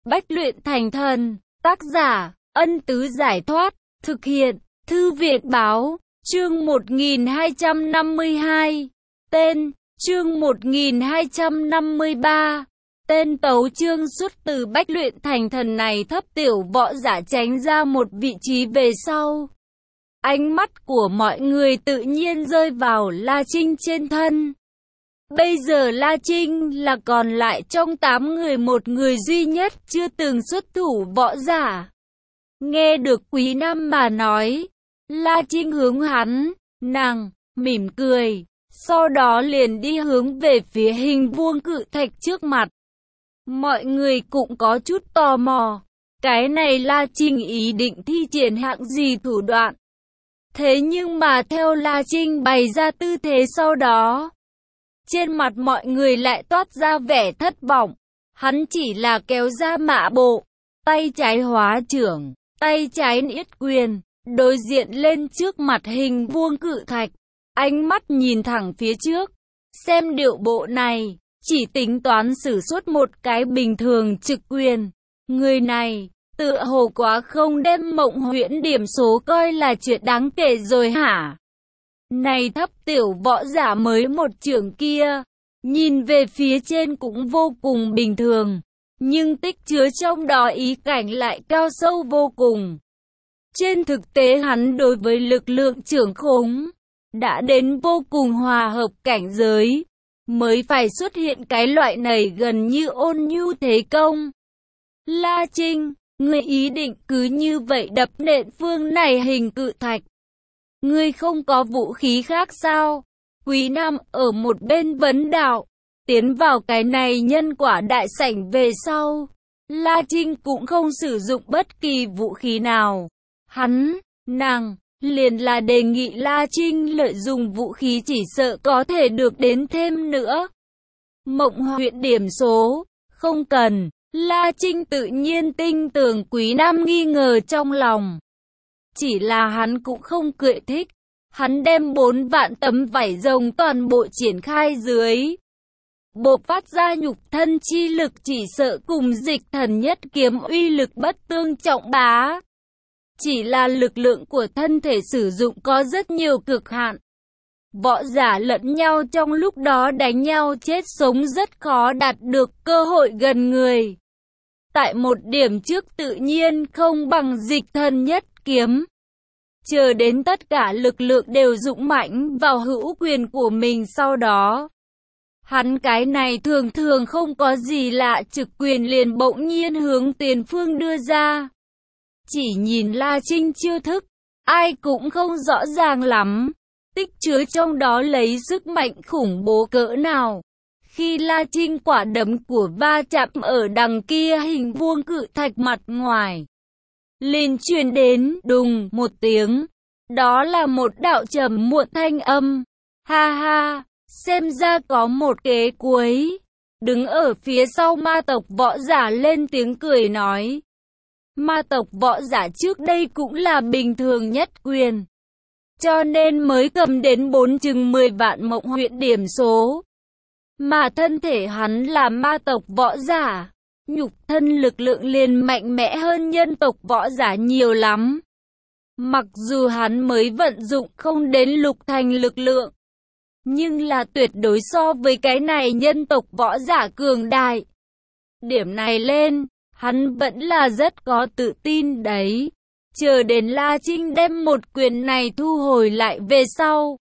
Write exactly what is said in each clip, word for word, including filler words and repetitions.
Bách luyện thành thần. Tác giả, Ân Tứ Giải Thoát. Thực hiện, Thư viện Báo. Chương một nghìn hai trăm năm mươi hai. Tên, chương một nghìn hai trăm năm mươi ba. Tên tấu chương xuất từ Bách luyện thành thần này. Thấp tiểu võ giả tránh ra một vị trí về sau. Ánh mắt của mọi người tự nhiên rơi vào La Trinh trên thân. Bây giờ La Trinh là còn lại trong tám người một người duy nhất chưa từng xuất thủ võ giả. Nghe được Quý Nam mà nói, La Trinh hướng hắn, nàng, mỉm cười, sau đó liền đi hướng về phía hình vuông cự thạch trước mặt. Mọi người cũng có chút tò mò, cái này La Trinh ý định thi triển hạng gì thủ đoạn. Thế nhưng mà theo La Trinh bày ra tư thế sau đó, trên mặt mọi người lại toát ra vẻ thất vọng. Hắn chỉ là kéo ra mã bộ, tay trái hóa trưởng, tay trái niết quyền, đối diện lên trước mặt hình vuông cự thạch, ánh mắt nhìn thẳng phía trước. Xem điệu bộ này, chỉ tính toán sử xuất một cái bình thường trực quyền. Người này, tựa hồ quá không đem Mộng Huyễn điểm số coi là chuyện đáng kể rồi hả? Này thấp tiểu võ giả mới một trưởng kia, nhìn về phía trên cũng vô cùng bình thường, nhưng tích chứa trong đó ý cảnh lại cao sâu vô cùng. Trên thực tế hắn đối với lực lượng trưởng khống đã đến vô cùng hòa hợp cảnh giới, mới phải xuất hiện cái loại này gần như ôn nhu thế công. La Trinh, ngươi ý định cứ như vậy đập nện phương này hình cự thạch? Ngươi không có vũ khí khác sao? Quý Nam ở một bên vấn đạo. Tiến vào cái này nhân quả đại sảnh về sau, La Trinh cũng không sử dụng bất kỳ vũ khí nào. Hắn, nàng, liền là đề nghị La Trinh lợi dụng vũ khí chỉ sợ có thể được đến thêm nữa. Mộng Huyễn điểm số, không cần. La Trinh tự nhiên tin tưởng Quý Nam nghi ngờ trong lòng. Chỉ là hắn cũng không cười thích. Hắn đem bốn vạn tấm vảy rồng toàn bộ triển khai dưới. Bộc phát ra nhục thân chi lực chỉ sợ cùng dịch thần nhất kiếm uy lực bất tương trọng bá. Chỉ là lực lượng của thân thể sử dụng có rất nhiều cực hạn. Võ giả lẫn nhau trong lúc đó đánh nhau chết sống rất khó đạt được cơ hội gần người. Tại một điểm trước tự nhiên không bằng dịch thần nhất kiếm. Chờ đến tất cả lực lượng đều dũng mãnh vào hữu quyền của mình sau đó. Hắn cái này thường thường không có gì lạ trực quyền liền bỗng nhiên hướng tiền phương đưa ra. Chỉ nhìn La Trinh chiêu thức, ai cũng không rõ ràng lắm. Tích chứa trong đó lấy sức mạnh khủng bố cỡ nào. Khi La Trinh quả đấm của va chạm ở đằng kia hình vuông cự thạch mặt ngoài, liền truyền đến đùng một tiếng. Đó là một đạo trầm muộn thanh âm. Ha ha, xem ra có một kế cuối. Đứng ở phía sau ma tộc võ giả lên tiếng cười nói. Ma tộc võ giả trước đây cũng là bình thường nhất quyền, cho nên mới cầm đến bốn chừng mười vạn Mộng Huyễn điểm số. Mà thân thể hắn là ma tộc võ giả, nhục thân lực lượng liền mạnh mẽ hơn nhân tộc võ giả nhiều lắm. Mặc dù hắn mới vận dụng không đến lục thành lực lượng, nhưng là tuyệt đối so với cái này nhân tộc võ giả cường đại. Điểm này lên, hắn vẫn là rất có tự tin đấy. Chờ đến La Trinh đem một quyền này thu hồi lại về sau,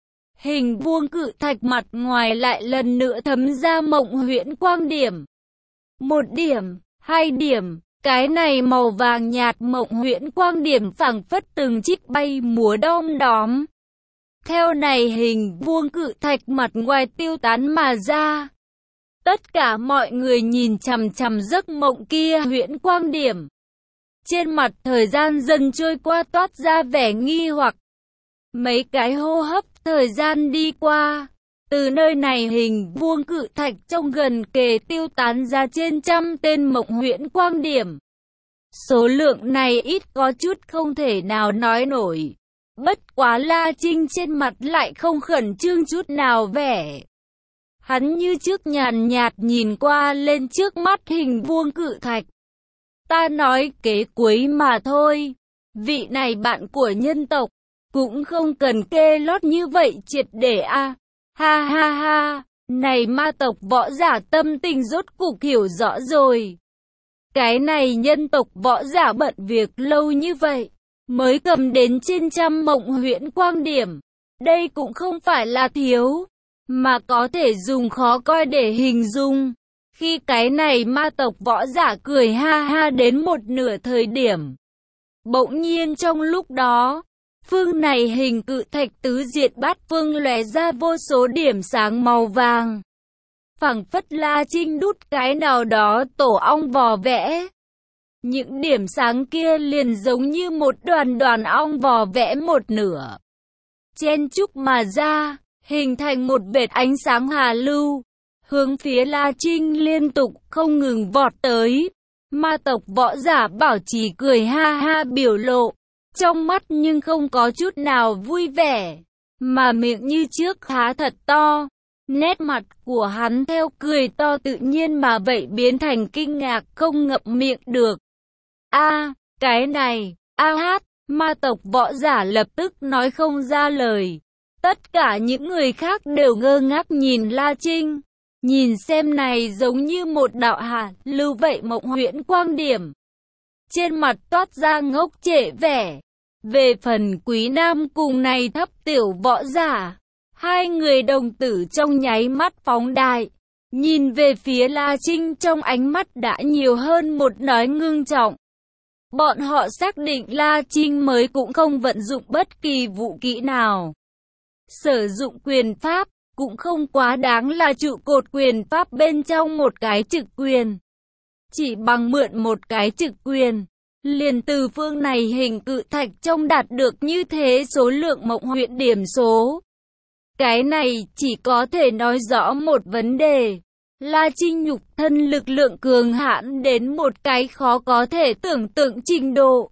hình vuông cự thạch mặt ngoài lại lần nữa thấm ra Mộng Huyễn quang điểm. Một điểm, hai điểm, cái này màu vàng nhạt Mộng Huyễn quang điểm phảng phất từng chiếc bay múa đom đóm. Theo này hình vuông cự thạch mặt ngoài tiêu tán mà ra. Tất cả mọi người nhìn chằm chằm giấc mộng kia huyễn quang điểm. Trên mặt thời gian dần trôi qua toát ra vẻ nghi hoặc. Mấy cái hô hấp thời gian đi qua. Từ nơi này hình vuông cự thạch trong gần kề tiêu tán ra trên trăm tên Mộng Huyễn quang điểm. Số lượng này ít có chút không thể nào nói nổi. Bất quá La Trinh trên mặt lại không khẩn trương chút nào vẻ. Hắn như trước nhàn nhạt nhìn qua lên trước mắt hình vuông cự thạch. Ta nói kế cuối mà thôi. Vị này bạn của nhân tộc, cũng không cần kê lót như vậy triệt để a. Ha ha ha, này ma tộc võ giả tâm tình rốt cục hiểu rõ rồi. Cái này nhân tộc võ giả bận việc lâu như vậy, mới cầm đến trên trăm mộng huyễn quang điểm. Đây cũng không phải là thiếu, mà có thể dùng khó coi để hình dung. Khi cái này ma tộc võ giả cười ha ha đến một nửa thời điểm, bỗng nhiên trong lúc đó, phương này hình cự thạch tứ diệt bát phương lóe ra vô số điểm sáng màu vàng. Phảng phất La Trinh đút cái nào đó tổ ong vò vẽ. Những điểm sáng kia liền giống như một đoàn đoàn ong vò vẽ một nửa, chen chúc mà ra, hình thành một vệt ánh sáng hà lưu, hướng phía La Trinh liên tục không ngừng vọt tới. Ma tộc võ giả bảo trì cười ha ha biểu lộ, trong mắt nhưng không có chút nào vui vẻ, mà miệng như trước há thật to. Nét mặt của hắn theo cười to tự nhiên mà vậy biến thành kinh ngạc không ngậm miệng được. A, cái này, a hát, ma tộc võ giả lập tức nói không ra lời. Tất cả những người khác đều ngơ ngác nhìn La Trinh. Nhìn xem này giống như một đạo hạt lưu vậy mộng huyễn quang điểm. Trên mặt toát ra ngốc trệ vẻ. Về phần Quý Nam cùng này thấp tiểu võ giả, hai người đồng tử trong nháy mắt phóng đại. Nhìn về phía La Trinh trong ánh mắt đã nhiều hơn một nói ngưng trọng. Bọn họ xác định La Trinh mới cũng không vận dụng bất kỳ vũ kỹ nào. Sử dụng quyền pháp cũng không quá đáng là trụ cột quyền pháp bên trong một cái trực quyền. Chỉ bằng mượn một cái trực quyền, liền từ phương này hình cự thạch trong đạt được như thế số lượng mộng huyễn điểm số. Cái này chỉ có thể nói rõ một vấn đề. La Trinh nhục thân lực lượng cường hãn đến một cái khó có thể tưởng tượng trình độ.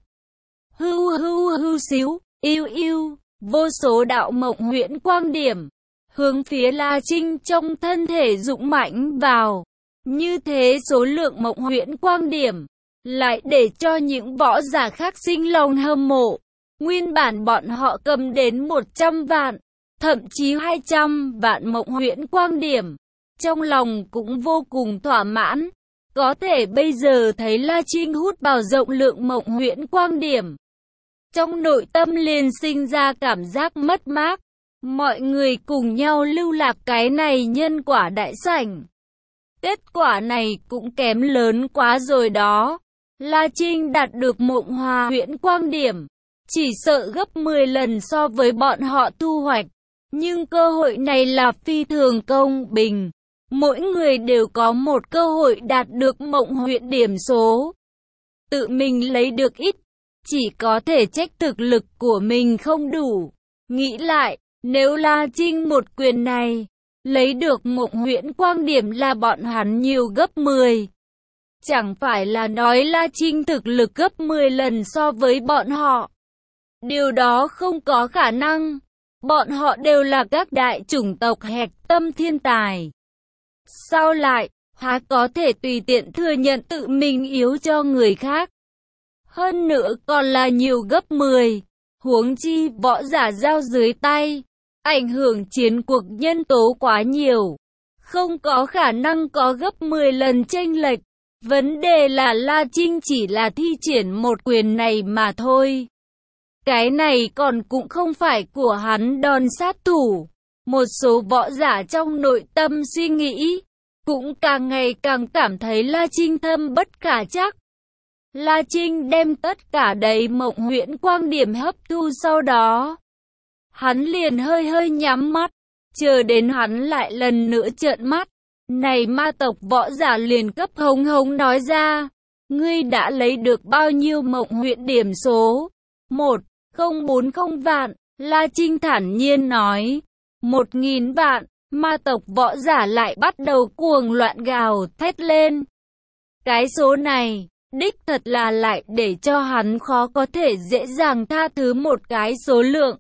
Hưu hưu hưu xíu, yêu yêu, vô số đạo mộng huyễn quang điểm, hướng phía La Trinh trong thân thể dũng mãnh vào. Như thế số lượng mộng huyễn quang điểm, lại để cho những võ giả khác sinh lòng hâm mộ. Nguyên bản bọn họ cầm đến một trăm vạn, thậm chí hai trăm vạn mộng huyễn quang điểm. Trong lòng cũng vô cùng thỏa mãn. Có thể bây giờ thấy La Trinh hút vào rộng lượng mộng huyễn quang điểm, trong nội tâm liền sinh ra cảm giác mất mát. Mọi người cùng nhau lưu lạc cái này nhân quả đại sảnh. Kết quả này cũng kém lớn quá rồi đó. La Trinh đạt được mộng hòa huyễn quang điểm, chỉ sợ gấp mười lần so với bọn họ thu hoạch. Nhưng cơ hội này là phi thường công bình. Mỗi người đều có một cơ hội đạt được mộng huyễn điểm số. Tự mình lấy được ít, chỉ có thể trách thực lực của mình không đủ. Nghĩ lại, nếu La Trinh một quyền này, lấy được mộng huyễn quang điểm là bọn hắn nhiều gấp mười. Chẳng phải là nói La Trinh thực lực gấp mười lần so với bọn họ. Điều đó không có khả năng. Bọn họ đều là các đại chủng tộc hạch tâm thiên tài. Sao lại, há có thể tùy tiện thừa nhận tự mình yếu cho người khác. Hơn nữa còn là nhiều gấp mười. Huống chi võ giả giao dưới tay, ảnh hưởng chiến cuộc nhân tố quá nhiều. Không có khả năng có gấp mười lần chênh lệch. Vấn đề là La Trinh chỉ là thi triển một quyền này mà thôi. Cái này còn cũng không phải của hắn đòn sát thủ. Một số võ giả trong nội tâm suy nghĩ, cũng càng ngày càng cảm thấy La Trinh thâm bất khả trắc. La Trinh đem tất cả đầy mộng huyễn quang điểm hấp thu sau đó. Hắn liền hơi hơi nhắm mắt, chờ đến hắn lại lần nữa trợn mắt. Này ma tộc võ giả liền cấp hống hống nói ra, ngươi đã lấy được bao nhiêu mộng huyễn điểm số? Một không bốn không vạn, La Trinh thản nhiên nói. Một nghìn vạn, ma tộc võ giả lại bắt đầu cuồng loạn gào thét lên. Cái số này, đích thật là lại để cho hắn khó có thể dễ dàng tha thứ một cái số lượng.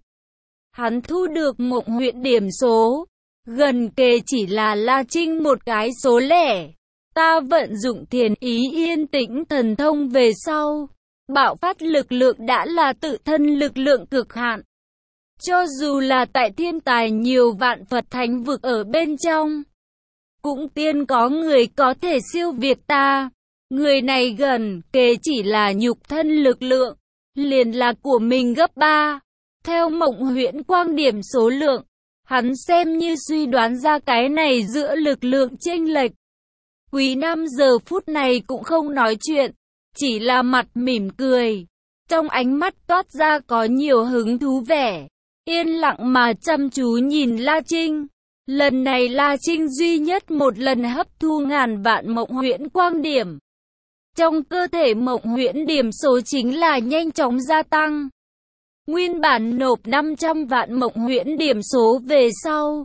Hắn thu được mộng huyễn điểm số, gần kề chỉ là La Trinh một cái số lẻ. Ta vận dụng thiền ý yên tĩnh thần thông về sau, bạo phát lực lượng đã là tự thân lực lượng cực hạn. Cho dù là tại thiên tài nhiều vạn Phật thánh vực ở bên trong, cũng tiên có người có thể siêu việt ta. Người này gần kề chỉ là nhục thân lực lượng, liền là của mình gấp ba. Theo Mộng Huyễn quan điểm số lượng, hắn xem như suy đoán ra cái này giữa lực lượng chênh lệch. Quý Nam giờ phút này cũng không nói chuyện, chỉ là mặt mỉm cười. Trong ánh mắt toát ra có nhiều hứng thú vẻ, yên lặng mà chăm chú nhìn La Trinh. Lần này La Trinh duy nhất một lần hấp thu ngàn vạn Mộng Huyễn quang điểm. Trong cơ thể Mộng Huyễn điểm số chính là nhanh chóng gia tăng. Nguyên bản nộp năm trăm vạn Mộng Huyễn điểm số về sau,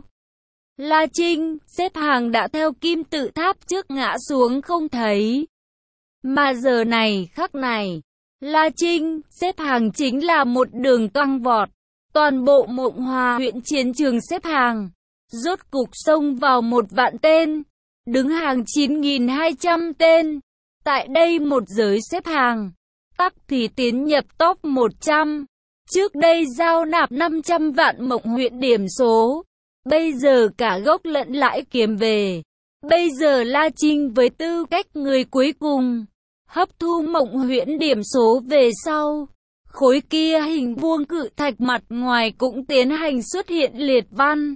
La Trinh xếp hàng đã theo kim tự tháp trước ngã xuống không thấy. Mà giờ này khắc này, La Trinh xếp hàng chính là một đường toang vọt. Toàn bộ Mộng Hòa huyện chiến trường xếp hàng, rốt cục xông vào một vạn tên, đứng hàng chín nghìn hai trăm tên. Tại đây một giới xếp hàng, tắc thì tiến nhập top một trăm. Trước đây giao nạp năm trăm vạn Mộng Huyễn điểm số, bây giờ cả gốc lẫn lãi kiếm về. Bây giờ La Trinh với tư cách người cuối cùng, hấp thu Mộng Huyễn điểm số về sau, khối kia hình vuông cự thạch mặt ngoài cũng tiến hành xuất hiện liệt văn.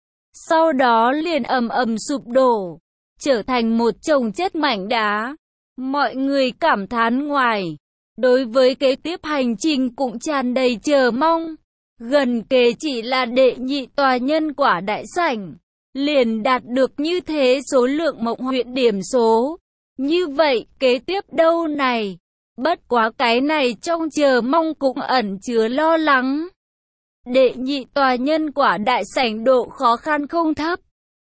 Sau đó liền ầm ầm sụp đổ, trở thành một chồng chất mảnh đá. Mọi người cảm thán ngoài, đối với kế tiếp hành trình cũng tràn đầy chờ mong. Gần kề chỉ là đệ nhị tòa nhân quả đại sảnh, liền đạt được như thế số lượng Mộng Huyễn điểm số. Như vậy, kế tiếp đâu này? Bất quá cái này trong chờ mong cũng ẩn chứa lo lắng. Đệ nhị tòa nhân quả đại sảnh độ khó khăn không thấp.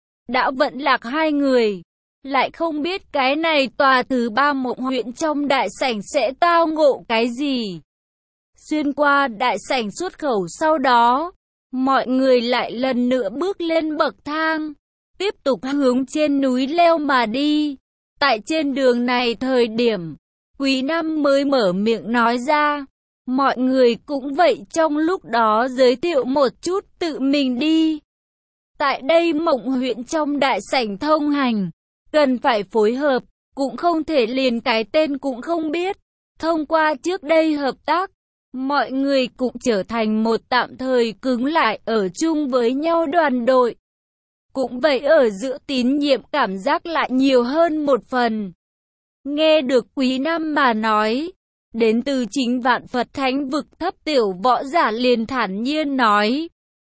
Đã vận lạc hai người, lại không biết cái này tòa thứ ba Mộng Huyễn trong đại sảnh sẽ tao ngộ cái gì. Xuyên qua đại sảnh xuất khẩu sau đó, mọi người lại lần nữa bước lên bậc thang, tiếp tục hướng trên núi leo mà đi. Tại trên đường này thời điểm, Quý Nam mới mở miệng nói ra, mọi người cũng vậy trong lúc đó giới thiệu một chút tự mình đi. Tại đây Mộng Huyễn trong đại sảnh thông hành, cần phải phối hợp, cũng không thể liền cái tên cũng không biết. Thông qua trước đây hợp tác, mọi người cũng trở thành một tạm thời cứng lại ở chung với nhau đoàn đội. Cũng vậy ở giữa tín nhiệm cảm giác lại nhiều hơn một phần. Nghe được Quý Nam mà nói, đến từ chính vạn Phật thánh vực thấp tiểu võ giả liền thản nhiên nói.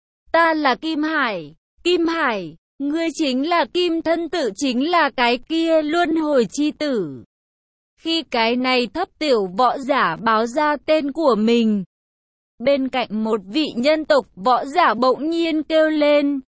Ta là Kim Hải, Kim Hải, ngươi chính là Kim thân tử, chính là cái kia luân hồi chi tử. Khi cái này thấp tiểu võ giả báo ra tên của mình, bên cạnh một vị nhân tộc võ giả bỗng nhiên kêu lên.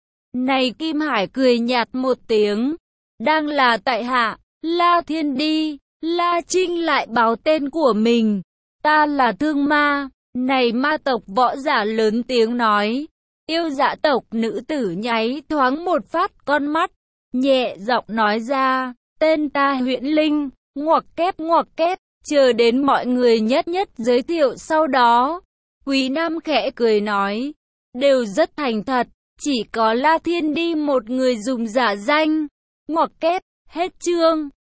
Này Kim Hải cười nhạt một tiếng, đang là tại hạ, La Thiên đi. La Trinh lại báo tên của mình, ta là Thương Ma. Này ma tộc võ giả lớn tiếng nói. Yêu dạ tộc nữ tử nháy thoáng một phát con mắt, nhẹ giọng nói ra, tên ta Huyễn Linh, ngoặc kép ngoặc kép, chờ đến mọi người nhất nhất giới thiệu sau đó. Quý Nam khẽ cười nói, đều rất thành thật, chỉ có La Thiên đi một người dùng giả danh, ngoặc kép, hết chương.